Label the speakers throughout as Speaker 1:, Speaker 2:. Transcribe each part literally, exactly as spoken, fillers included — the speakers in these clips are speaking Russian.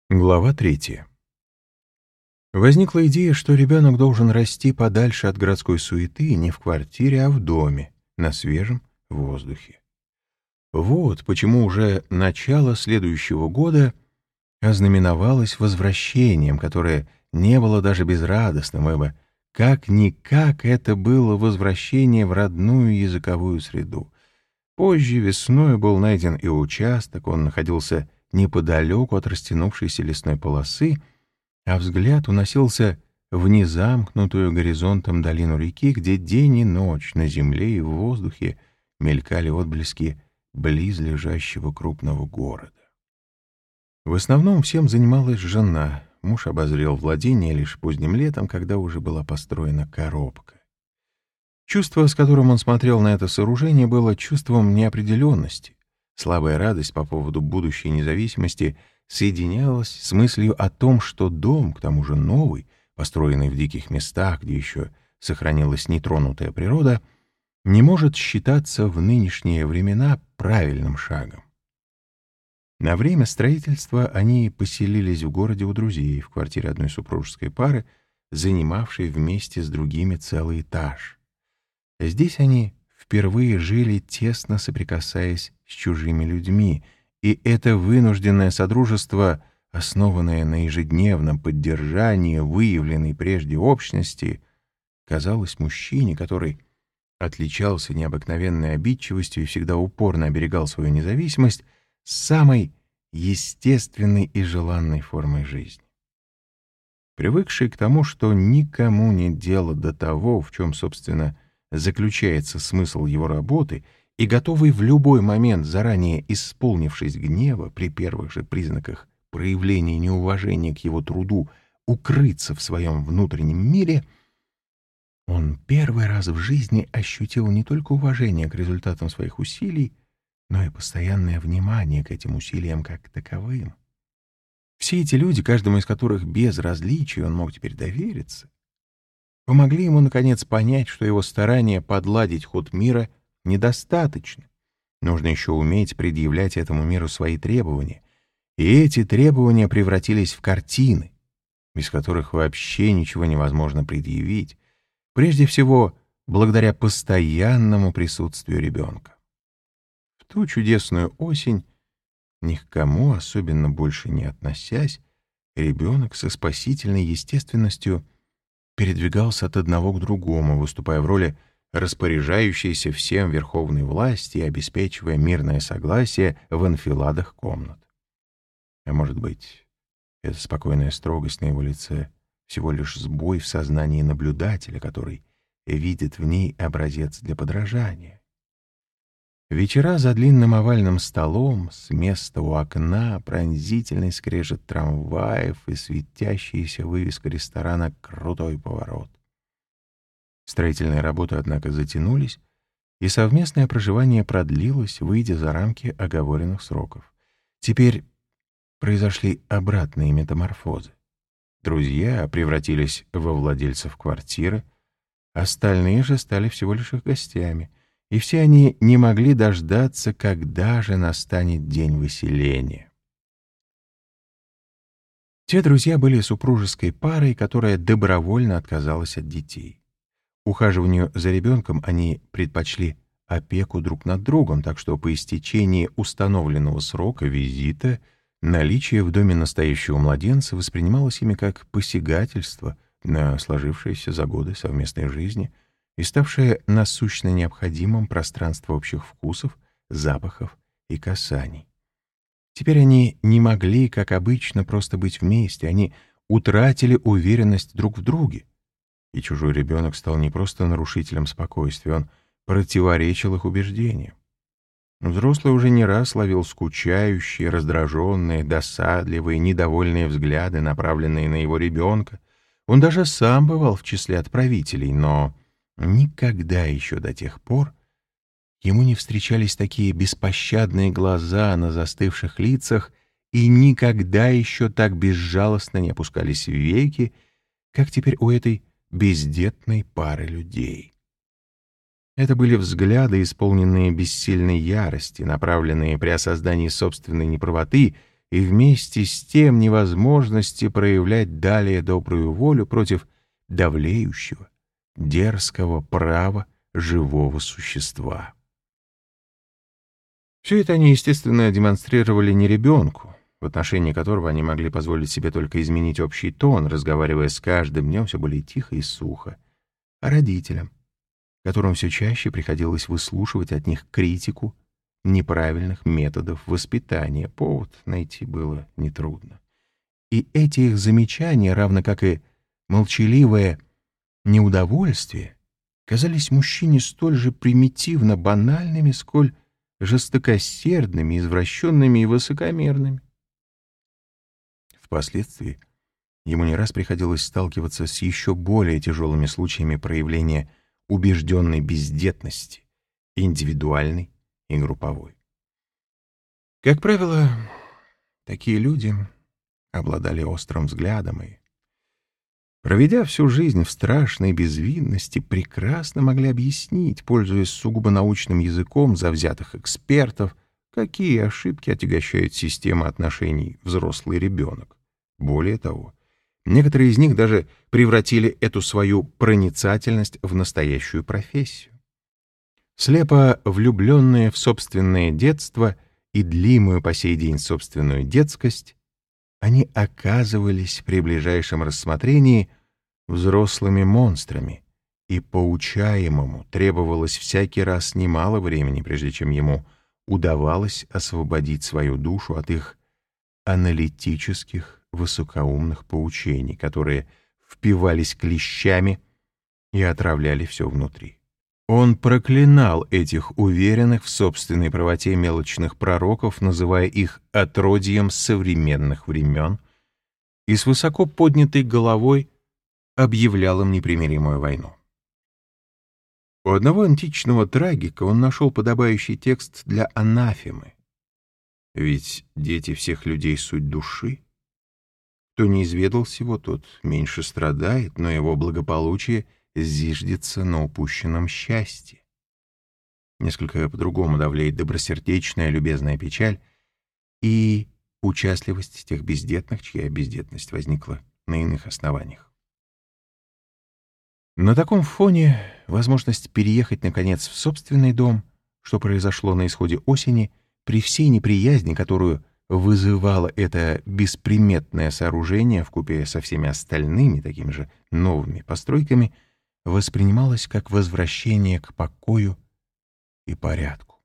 Speaker 1: Глава третья. Возникла идея, что ребенок должен расти подальше от городской суеты, не в квартире, а в доме, на свежем воздухе. Вот почему уже начало следующего года ознаменовалось возвращением, которое не было даже безрадостным, ибо как-никак это было возвращение в родную языковую среду. Позже весной был найден и участок, он находился неподалеку от растянувшейся лесной полосы, а взгляд уносился в незамкнутую горизонтом долину реки, где день и ночь на земле и в воздухе мелькали отблески близлежащего крупного города. В основном всем занималась жена. Муж обозрел владение лишь поздним летом, когда уже была построена коробка. Чувство, с которым он смотрел на это сооружение, было чувством неопределенности. Слабая радость по поводу будущей независимости соединялась с мыслью о том, что дом, к тому же новый, построенный в диких местах, где еще сохранилась нетронутая природа, не может считаться в нынешние времена правильным шагом. На время строительства они поселились в городе у друзей, в квартире одной супружеской пары, занимавшей вместе с другими целый этаж. Здесь они впервые жили, тесно соприкасаясь с чужими людьми, и это вынужденное содружество, основанное на ежедневном поддержании выявленной прежде общности, казалось мужчине, который отличался необыкновенной обидчивостью и всегда упорно оберегал свою независимость, самой естественной и желанной формой жизни. Привыкший к тому, что никому нет дела до того, в чем, собственно, заключается смысл его работы, и готовый в любой момент, заранее исполнившись гнева, при первых же признаках проявления неуважения к его труду, укрыться в своем внутреннем мире, он первый раз в жизни ощутил не только уважение к результатам своих усилий, но и постоянное внимание к этим усилиям как таковым. Все эти люди, каждому из которых без различий он мог теперь довериться, помогли ему, наконец, понять, что его старания подладить ход мира недостаточно. Нужно еще уметь предъявлять этому миру свои требования. И эти требования превратились в картины, без которых вообще ничего невозможно предъявить, прежде всего, благодаря постоянному присутствию ребенка. В ту чудесную осень, ни к кому особенно больше не относясь, ребенок со спасительной естественностью передвигался от одного к другому, выступая в роли распоряжающейся всем верховной власти и обеспечивая мирное согласие в анфиладах комнат. А может быть, эта спокойная строгость на его лице всего лишь сбой в сознании наблюдателя, который видит в ней образец для подражания. Вечера за длинным овальным столом, с места у окна, пронзительный скрежет трамваев и светящаяся вывеска ресторана «Крутой поворот». Строительные работы, однако, затянулись, и совместное проживание продлилось, выйдя за рамки оговоренных сроков. Теперь произошли обратные метаморфозы. Друзья превратились во владельцев квартиры, остальные же стали всего лишь их гостями, и все они не могли дождаться, когда же настанет день выселения. Те друзья были супружеской парой, которая добровольно отказалась от детей. Ухаживанию за ребенком они предпочли опеку друг над другом, так что по истечении установленного срока визита наличие в доме настоящего младенца воспринималось ими как посягательство на сложившееся за годы совместной жизни и ставшее насущно необходимым пространство общих вкусов, запахов и касаний. Теперь они не могли, как обычно, просто быть вместе, они утратили уверенность друг в друге. И чужой ребенок стал не просто нарушителем спокойствия, он противоречил их убеждениям. Взрослый уже не раз ловил скучающие, раздраженные, досадливые, недовольные взгляды, направленные на его ребенка. Он даже сам бывал в числе отправителей, но никогда еще до тех пор ему не встречались такие беспощадные глаза на застывших лицах, и никогда еще так безжалостно не опускались веки, как теперь у этой бездетной пары людей. Это были взгляды, исполненные бессильной ярости, направленные при осознании собственной неправоты и вместе с тем невозможности проявлять далее добрую волю против давлеющего, дерзкого права живого существа. Все это они, естественно, демонстрировали не ребенку, в отношении которого они могли позволить себе только изменить общий тон, разговаривая с каждым днем все более тихо и сухо, а родителям, которым все чаще приходилось выслушивать от них критику неправильных методов воспитания. Повод найти было нетрудно. И эти их замечания, равно как и молчаливое неудовольствие, казались мужчине столь же примитивно банальными, сколь жестокосердными, извращенными и высокомерными. Впоследствии ему не раз приходилось сталкиваться с еще более тяжелыми случаями проявления убежденной бездетности, индивидуальной и групповой. Как правило, такие люди обладали острым взглядом и, проведя всю жизнь в страшной безвинности, прекрасно могли объяснить, пользуясь сугубо научным языком завзятых экспертов, какие ошибки отягощают систему отношений взрослый-ребенок. Более того, некоторые из них даже превратили эту свою проницательность в настоящую профессию. Слепо влюбленные в собственное детство и длимую по сей день собственную детскость, они оказывались при ближайшем рассмотрении взрослыми монстрами, и поучаемому требовалось всякий раз немало времени, прежде чем ему удавалось освободить свою душу от их аналитических, высокоумных поучений, которые впивались клещами и отравляли все внутри. Он проклинал этих уверенных в собственной правоте мелочных пророков, называя их отродьем современных времен, и с высоко поднятой головой объявлял им непримиримую войну. У одного античного трагика он нашел подобающий текст для анафемы. Ведь дети всех людей — суть души. Кто не изведал всего, тот меньше страдает, но его благополучие зиждется на упущенном счастье. Несколько по-другому давляет добросердечная любезная печаль и участливость тех бездетных, чья бездетность возникла на иных основаниях. На таком фоне возможность переехать, наконец, в собственный дом, что произошло на исходе осени, при всей неприязни, которую вызывало это бесприметное сооружение вкупе со всеми остальными такими же новыми постройками, воспринималось как возвращение к покою и порядку.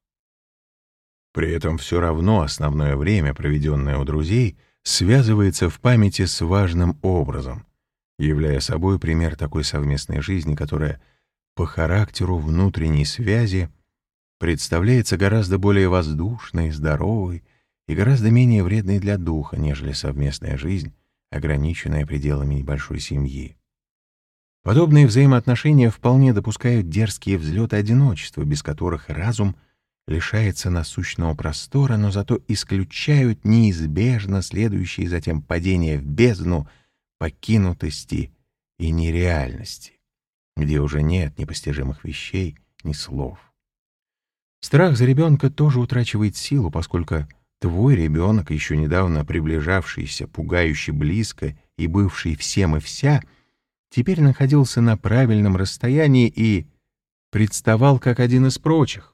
Speaker 1: При этом все равно основное время, проведенное у друзей, связывается в памяти с важным образом, являя собой пример такой совместной жизни, которая по характеру внутренней связи представляется гораздо более воздушной, здоровой и гораздо менее вредной для духа, нежели совместная жизнь, ограниченная пределами небольшой семьи. Подобные взаимоотношения вполне допускают дерзкие взлеты одиночества, без которых разум лишается насущного простора, но зато исключают неизбежно следующие затем падения в бездну покинутости и нереальности, где уже нет непостижимых вещей, ни слов. Страх за ребенка тоже утрачивает силу, поскольку твой ребенок, еще недавно приближавшийся, пугающе близко и бывший всем и вся, теперь находился на правильном расстоянии и представал как один из прочих.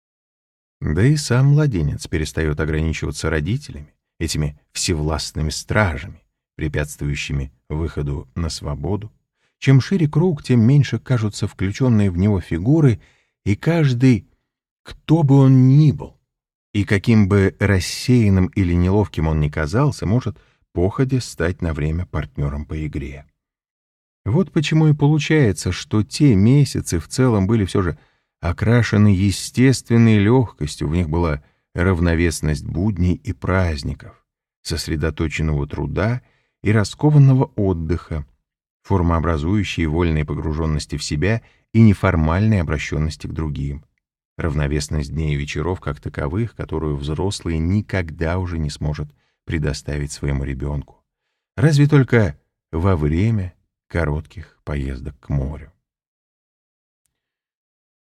Speaker 1: Да и сам младенец перестает ограничиваться родителями, этими всевластными стражами, препятствующими выходу на свободу. Чем шире круг, тем меньше кажутся включенные в него фигуры, и каждый, кто бы он ни был, и каким бы рассеянным или неловким он ни казался, может походя стать на время партнером по игре. Вот почему и получается, что те месяцы в целом были все же окрашены естественной легкостью, в них была равновесность будней и праздников, сосредоточенного труда и раскованного отдыха, формообразующей вольной погруженности в себя и неформальной обращенности к другим, равновесность дней и вечеров как таковых, которую взрослый никогда уже не сможет предоставить своему ребенку, разве только во время коротких поездок к морю.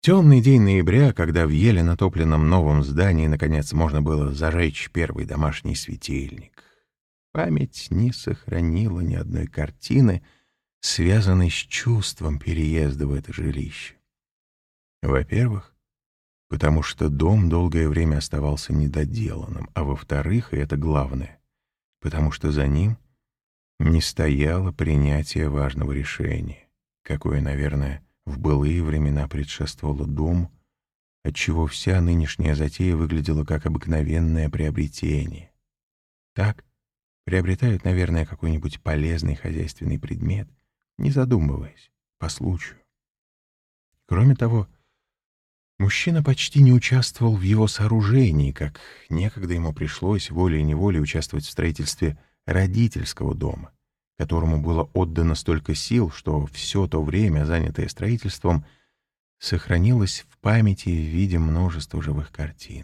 Speaker 1: Темный день ноября, когда в еле натопленном новом здании наконец можно было зажечь первый домашний светильник. Память не сохранила ни одной картины, связанной с чувством переезда в это жилище. Во-первых, потому что дом долгое время оставался недоделанным, а во-вторых, и это главное, потому что за ним не стояло принятие важного решения, какое, наверное, в былые времена предшествовало дому, отчего вся нынешняя затея выглядела как обыкновенное приобретение. Так приобретают, наверное, какой-нибудь полезный хозяйственный предмет, не задумываясь, по случаю. Кроме того, мужчина почти не участвовал в его сооружении, как некогда ему пришлось волей-неволей участвовать в строительстве родительского дома, которому было отдано столько сил, что все то время, занятое строительством, сохранилось в памяти в виде множества живых картин.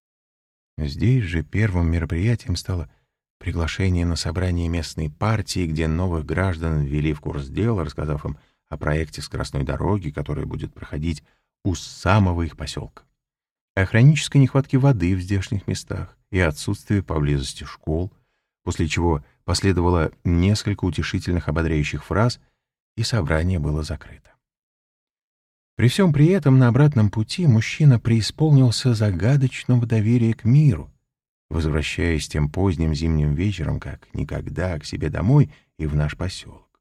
Speaker 1: Здесь же первым мероприятием стало приглашение на собрание местной партии, где новых граждан ввели в курс дела, рассказав им о проекте скоростной дороги, которая будет проходить у самого их поселка, о хронической нехватке воды в здешних местах и отсутствии поблизости школ, после чего последовало несколько утешительных ободряющих фраз, и собрание было закрыто. При всем при этом на обратном пути мужчина преисполнился загадочного доверия к миру, возвращаясь тем поздним зимним вечером как никогда к себе домой и в наш поселок.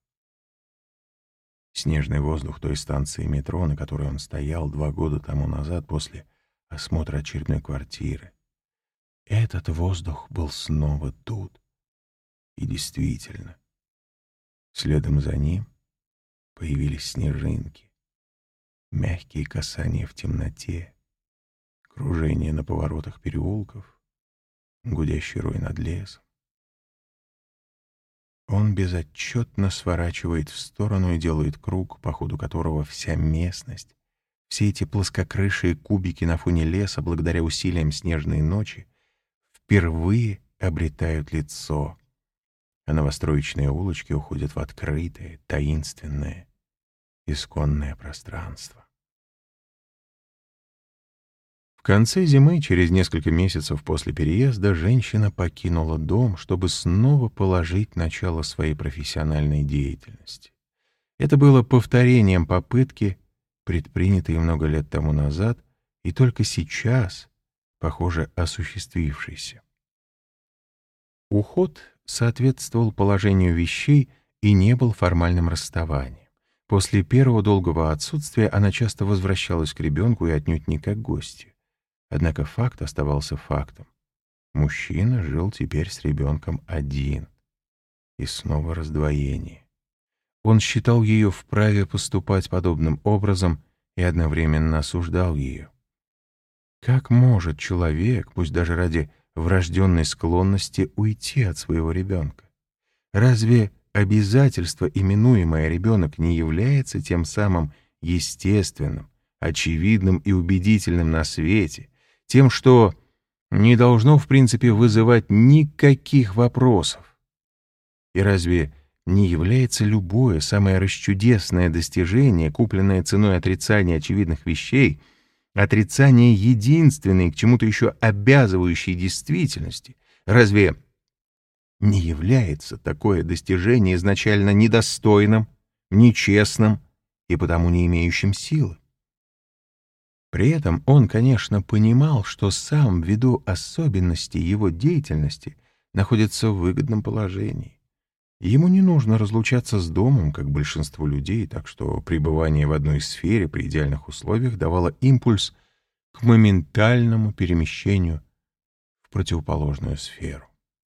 Speaker 1: Снежный воздух той станции метро, на которой он стоял два года тому назад после осмотра очередной квартиры. Этот воздух был снова тут. И действительно, следом за ним появились снежинки, мягкие касания в темноте, кружение на поворотах переулков, гудящий рой над лесом. Он безотчетно сворачивает в сторону и делает круг, по ходу которого вся местность, все эти плоскокрышие кубики на фоне леса, благодаря усилиям снежной ночи, впервые обретают лицо, а новостроечные улочки уходят в открытое, таинственное, исконное пространство. В конце зимы, через несколько месяцев после переезда, женщина покинула дом, чтобы снова положить начало своей профессиональной деятельности. Это было повторением попытки, предпринятой много лет тому назад, и только сейчас, похоже, осуществившейся. Уход соответствовал положению вещей и не был формальным расставанием. После первого долгого отсутствия она часто возвращалась к ребенку и отнюдь не как гостья. Однако факт оставался фактом. Мужчина жил теперь с ребенком один. И снова раздвоение. Он считал ее вправе поступать подобным образом и одновременно осуждал ее. Как может человек, пусть даже ради врожденной склонности, уйти от своего ребенка? Разве обязательство, именуемое ребенок, не является тем самым естественным, очевидным и убедительным на свете, тем, что не должно, в принципе, вызывать никаких вопросов? И разве не является любое самое расчудесное достижение, купленное ценой отрицания очевидных вещей, отрицание единственной, к чему-то еще обязывающей действительности, разве не является такое достижение изначально недостойным, нечестным и потому не имеющим силы? При этом он, конечно, понимал, что сам, ввиду особенностей его деятельности, находится в выгодном положении. Ему не нужно разлучаться с домом, как большинство людей, так что пребывание в одной сфере при идеальных условиях давало импульс к моментальному перемещению в противоположную сферу.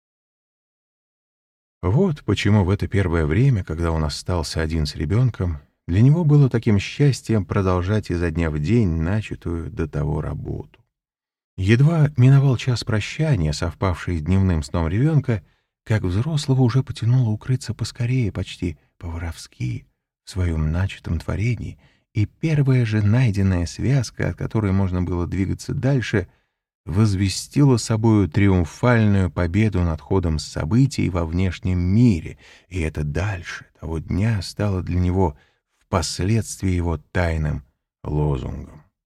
Speaker 1: Вот почему в это первое время, когда он остался один с ребенком, для него было таким счастьем продолжать изо дня в день начатую до того работу. Едва миновал час прощания, совпавший с дневным сном ребенка, как взрослого уже потянуло укрыться поскорее, почти по-воровски, в своем начатом творении, и первая же найденная связка, от которой можно было двигаться дальше, возвестила собою триумфальную победу над ходом событий во внешнем мире, и это дальше того дня стало для него впоследствии его тайным лозунгом.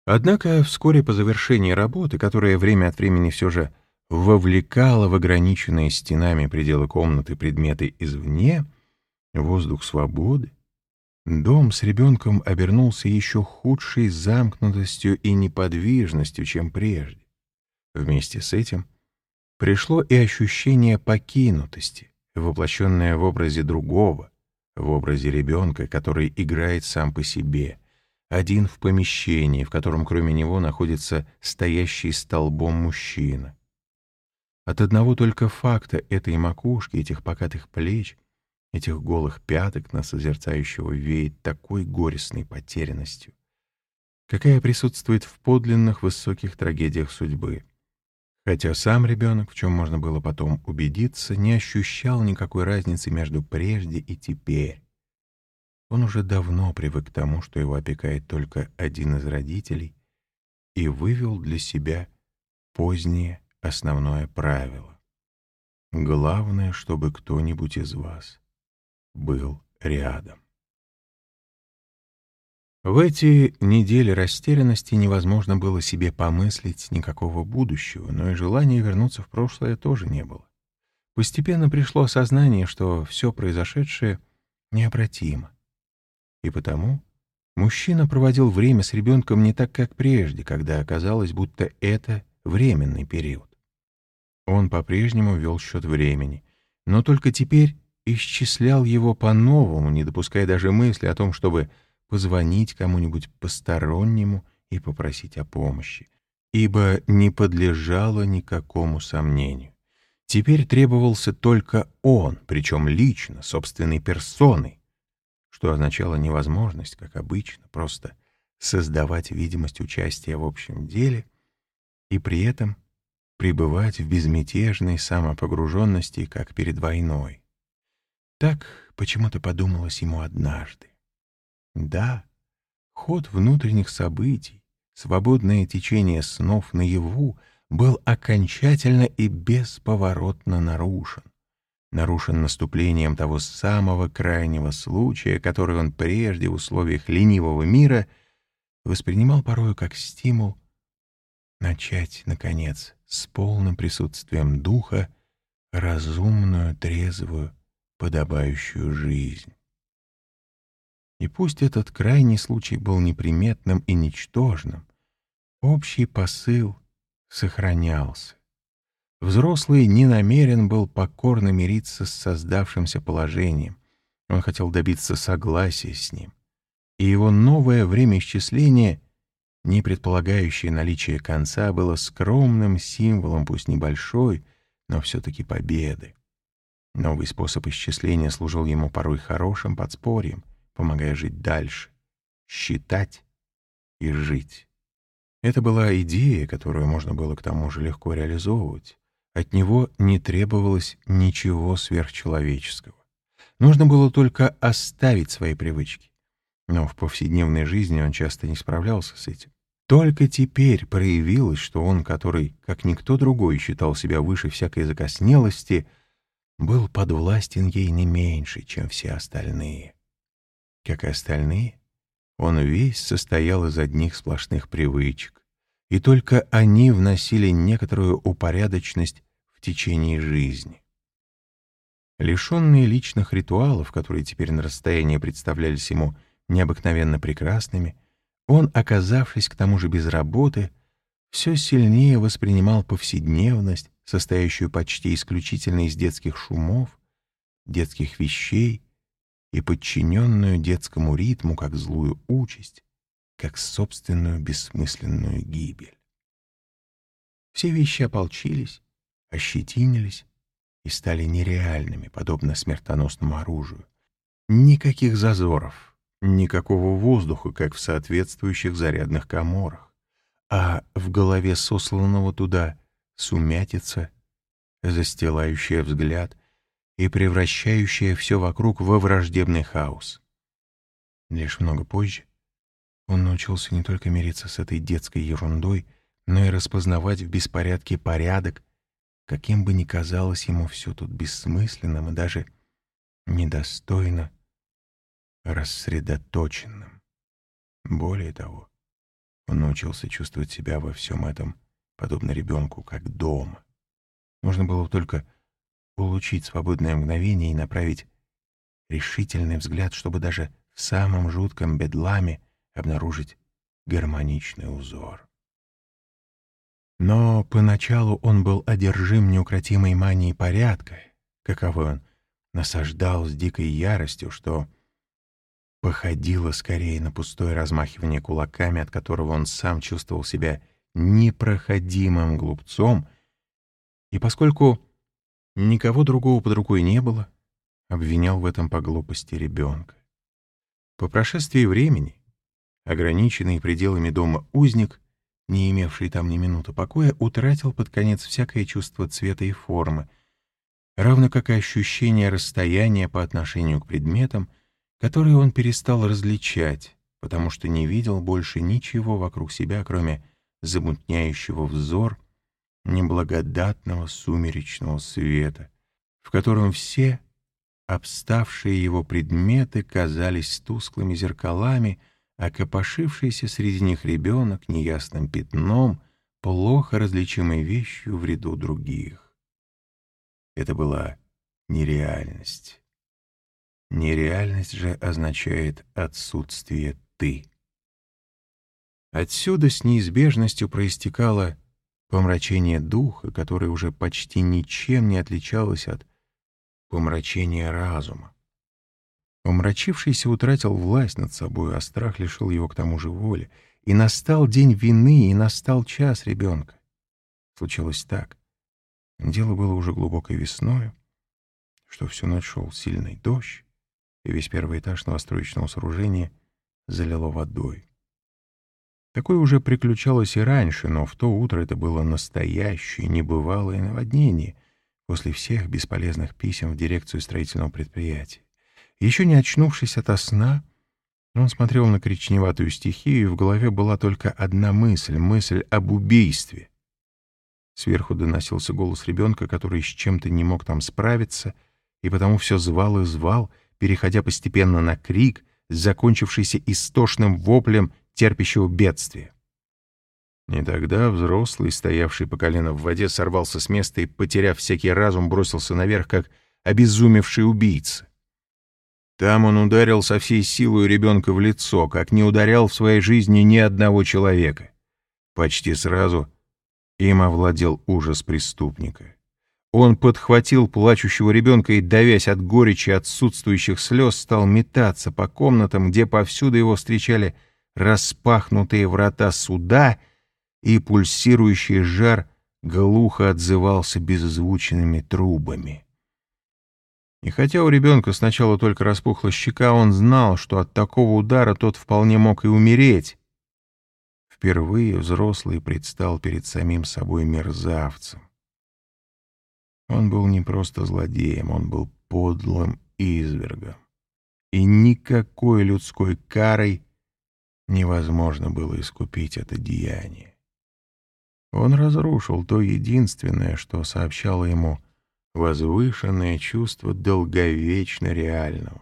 Speaker 1: Однако вскоре по завершении работы, которая время от времени все же вовлекала в ограниченные стенами пределы комнаты предметы извне, воздух свободы, дом с ребенком обернулся еще худшей замкнутостью и неподвижностью, чем прежде. Вместе с этим пришло и ощущение покинутости, воплощенное в образе другого, в образе ребенка, который играет сам по себе, один в помещении, в котором кроме него находится стоящий столбом мужчина. От одного только факта этой макушки, этих покатых плеч, этих голых пяток на созерцающего веет такой горестной потерянностью, какая присутствует в подлинных высоких трагедиях судьбы. Хотя сам ребенок, в чем можно было потом убедиться, не ощущал никакой разницы между прежде и теперь. Он уже давно привык к тому, что его опекает только один из родителей, и вывел для себя позднее основное правило. Главное, чтобы кто-нибудь из вас был рядом. В эти недели растерянности невозможно было себе помыслить никакого будущего, но и желания вернуться в прошлое тоже не было. Постепенно пришло осознание, что все произошедшее необратимо. И потому мужчина проводил время с ребенком не так, как прежде, когда оказалось, будто это временный период. Он по-прежнему вел счет времени, но только теперь исчислял его по-новому, не допуская даже мысли о том, чтобы позвонить кому-нибудь постороннему и попросить о помощи, ибо не подлежало никакому сомнению. Теперь требовался только он, причем лично, собственной персоной, что означало невозможность, как обычно, просто создавать видимость участия в общем деле и при этом пребывать в безмятежной самопогруженности, как перед войной. Так почему-то подумалось ему однажды. Да, ход внутренних событий, свободное течение снов наяву был окончательно и бесповоротно нарушен. Нарушен наступлением того самого крайнего случая, который он прежде в условиях ленивого мира воспринимал порою как стимул начать, наконец, с полным присутствием духа разумную, трезвую, подобающую жизнь. И пусть этот крайний случай был неприметным и ничтожным, общий посыл сохранялся. Взрослый не намерен был покорно мириться с создавшимся положением. Он хотел добиться согласия с ним. И его новое времяисчисление, не предполагающее наличие конца, было скромным символом, пусть небольшой, но все-таки победы. Новый способ исчисления служил ему порой хорошим подспорьем, помогая жить дальше, считать и жить. Это была идея, которую можно было к тому же легко реализовывать. От него не требовалось ничего сверхчеловеческого. Нужно было только оставить свои привычки. Но в повседневной жизни он часто не справлялся с этим. Только теперь проявилось, что он, который, как никто другой, считал себя выше всякой закоснелости, был подвластен ей не меньше, чем все остальные. Как и остальные, он весь состоял из одних сплошных привычек, и только они вносили некоторую упорядоченность в течение жизни. Лишенные личных ритуалов, которые теперь на расстоянии представлялись ему необыкновенно прекрасными, он, оказавшись к тому же без работы, все сильнее воспринимал повседневность, состоящую почти исключительно из детских шумов, детских вещей и подчиненную детскому ритму как злую участь, как собственную бессмысленную гибель. Все вещи ополчились, ощетинились и стали нереальными, подобно смертоносному оружию. Никаких зазоров, никакого воздуха, как в соответствующих зарядных каморах, а в голове сосланного туда сумятица, застилающая взгляд и превращающая все вокруг во враждебный хаос. Лишь много позже он научился не только мириться с этой детской ерундой, но и распознавать в беспорядке порядок, каким бы ни казалось ему все тут бессмысленным и даже недостойно рассредоточенным. Более того, Он научился чувствовать себя во всем этом, подобно ребенку, как дома. Нужно было только улучшить свободное мгновение и направить решительный взгляд, чтобы даже в самом жутком бедламе обнаружить гармоничный узор. Но поначалу он был одержим неукротимой манией порядка, каковой он насаждал с дикой яростью, что походило скорее на пустое размахивание кулаками, от которого он сам чувствовал себя непроходимым глупцом, и поскольку никого другого под рукой не было, обвинял в этом по глупости ребенка. По прошествии времени ограниченный пределами дома узник, не имевший там ни минуты покоя, утратил под конец всякое чувство цвета и формы, равно как и ощущение расстояния по отношению к предметам, которые он перестал различать, потому что не видел больше ничего вокруг себя, кроме замутняющего взор неблагодатного сумеречного света, в котором все обставшие его предметы казались тусклыми зеркалами, а копошившийся среди них ребенок неясным пятном, плохо различимой вещью в ряду других. Это была нереальность. Нереальность же означает отсутствие «ты». Отсюда с неизбежностью проистекало помрачение духа, которое уже почти ничем не отличалось от помрачения разума. Помрачившийся утратил власть над собой, а страх лишил его к тому же воли. И настал день вины, и настал час ребенка. Случилось так. Дело было уже глубокой весною, что всю ночь шел сильный дождь, и весь первый этаж новостроечного сооружения залило водой. Такое уже приключалось и раньше, но в то утро это было настоящее, небывалое наводнение после всех бесполезных писем в дирекцию строительного предприятия. Еще не очнувшись ото сна, он смотрел на коричневатую стихию, и в голове была только одна мысль — мысль об убийстве. Сверху доносился голос ребенка, который с чем-то не мог там справиться, и потому все звал и звал, переходя постепенно на крик, закончившийся истошным воплем терпящего бедствия. И тогда взрослый, стоявший по колено в воде, сорвался с места и, потеряв всякий разум, бросился наверх, как обезумевший убийца. Там он ударил со всей силой ребенка в лицо, как не ударял в своей жизни ни одного человека. Почти сразу им овладел ужас преступника. Он подхватил плачущего ребенка и, давясь от горечи отсутствующих слез, стал метаться по комнатам, где повсюду его встречали распахнутые врата суда, и пульсирующий жар глухо отзывался беззвучными трубами. И хотя у ребенка сначала только распухла щека, он знал, что от такого удара тот вполне мог и умереть. Впервые взрослый предстал перед самим собой мерзавцем. Он был не просто злодеем, он был подлым извергом. И никакой людской карой невозможно было искупить это деяние. Он разрушил то единственное, что сообщало ему возвышенное чувство долговечно реального.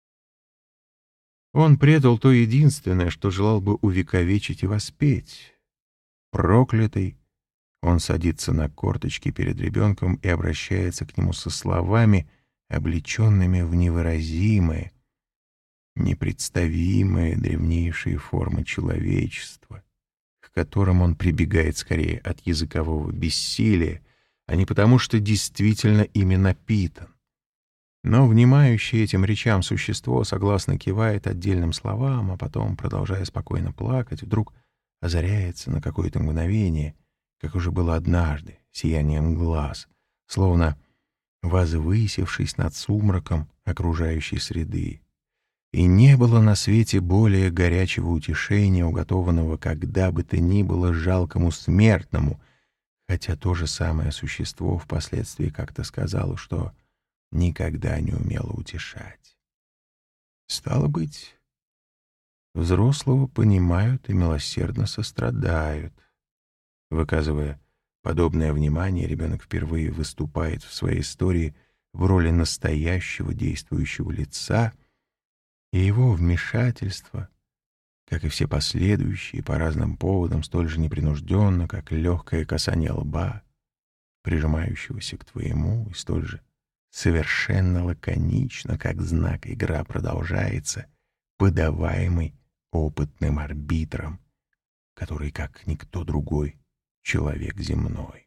Speaker 1: Он предал то единственное, что желал бы увековечить и воспеть. Проклятый, он садится на корточки перед ребенком и обращается к нему со словами, облеченными в невыразимые, непредставимые древнейшие формы человечества, к которым он прибегает скорее от языкового бессилия, а не потому, что действительно ими напитан. Но внимающее этим речам существо согласно кивает отдельным словам, а потом, продолжая спокойно плакать, вдруг озаряется на какое-то мгновение, как уже было однажды, сиянием глаз, словно возвысившись над сумраком окружающей среды. И не было на свете более горячего утешения, уготованного когда бы то ни было жалкому смертному, хотя то же самое существо впоследствии как-то сказало, что никогда не умело утешать. Стало быть, взрослого понимают и милосердно сострадают. Выказывая подобное внимание, ребенок впервые выступает в своей истории в роли настоящего действующего лица, и его вмешательство как и все последующие, по разным поводам, столь же непринужденно, как легкое касание лба, прижимающегося к твоему, и столь же совершенно лаконично, как знак «игра продолжается», подаваемый опытным арбитром, который, как никто другой, человек земной.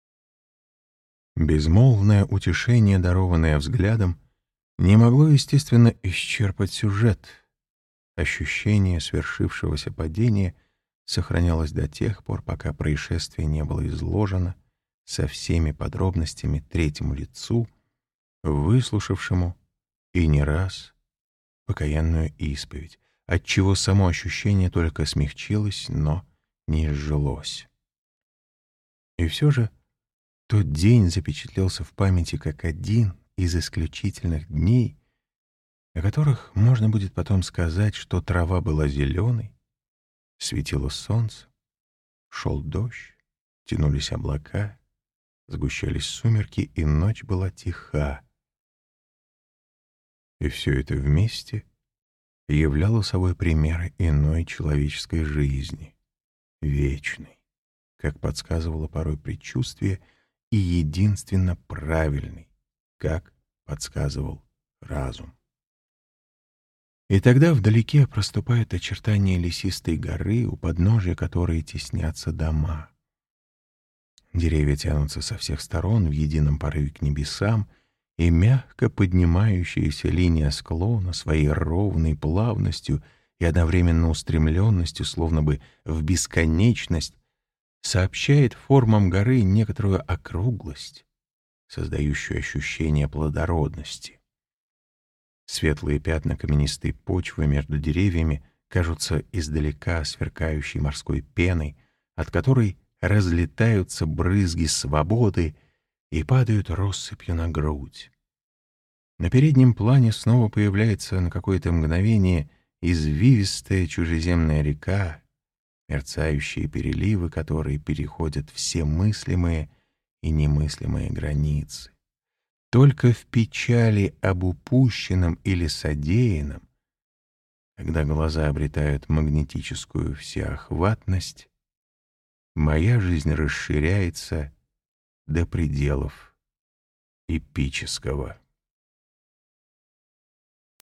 Speaker 1: Безмолвное утешение, дарованное взглядом, не могло, естественно, исчерпать сюжет. Ощущение свершившегося падения сохранялось до тех пор, пока происшествие не было изложено со всеми подробностями третьему лицу, выслушавшему и не раз покаянную исповедь, отчего само ощущение только смягчилось, но не изжилось. И все же тот день запечатлелся в памяти как один из исключительных дней, о которых можно будет потом сказать, что трава была зеленой, светило солнце, шел дождь, тянулись облака, сгущались сумерки, и ночь была тиха. И все это вместе являло собой примеры иной человеческой жизни, вечной, как подсказывало порой предчувствие, и единственно правильный, как подсказывал разум. И тогда вдалеке проступают очертания лесистой горы, у подножия которой теснятся дома. Деревья тянутся со всех сторон в едином порыве к небесам, и мягко поднимающаяся линия склона своей ровной плавностью и одновременно устремленностью, словно бы в бесконечность, сообщает формам горы некоторую округлость, создающую ощущение плодородности. Светлые пятна каменистой почвы между деревьями кажутся издалека сверкающей морской пеной, от которой разлетаются брызги свободы и падают россыпью на грудь. На переднем плане снова появляется на какое-то мгновение извивистая чужеземная река, мерцающие переливы которой переходят все мыслимые и немыслимые границы. Только в печали об упущенном или содеянном, когда глаза обретают магнетическую всеохватность, моя жизнь расширяется до пределов эпического.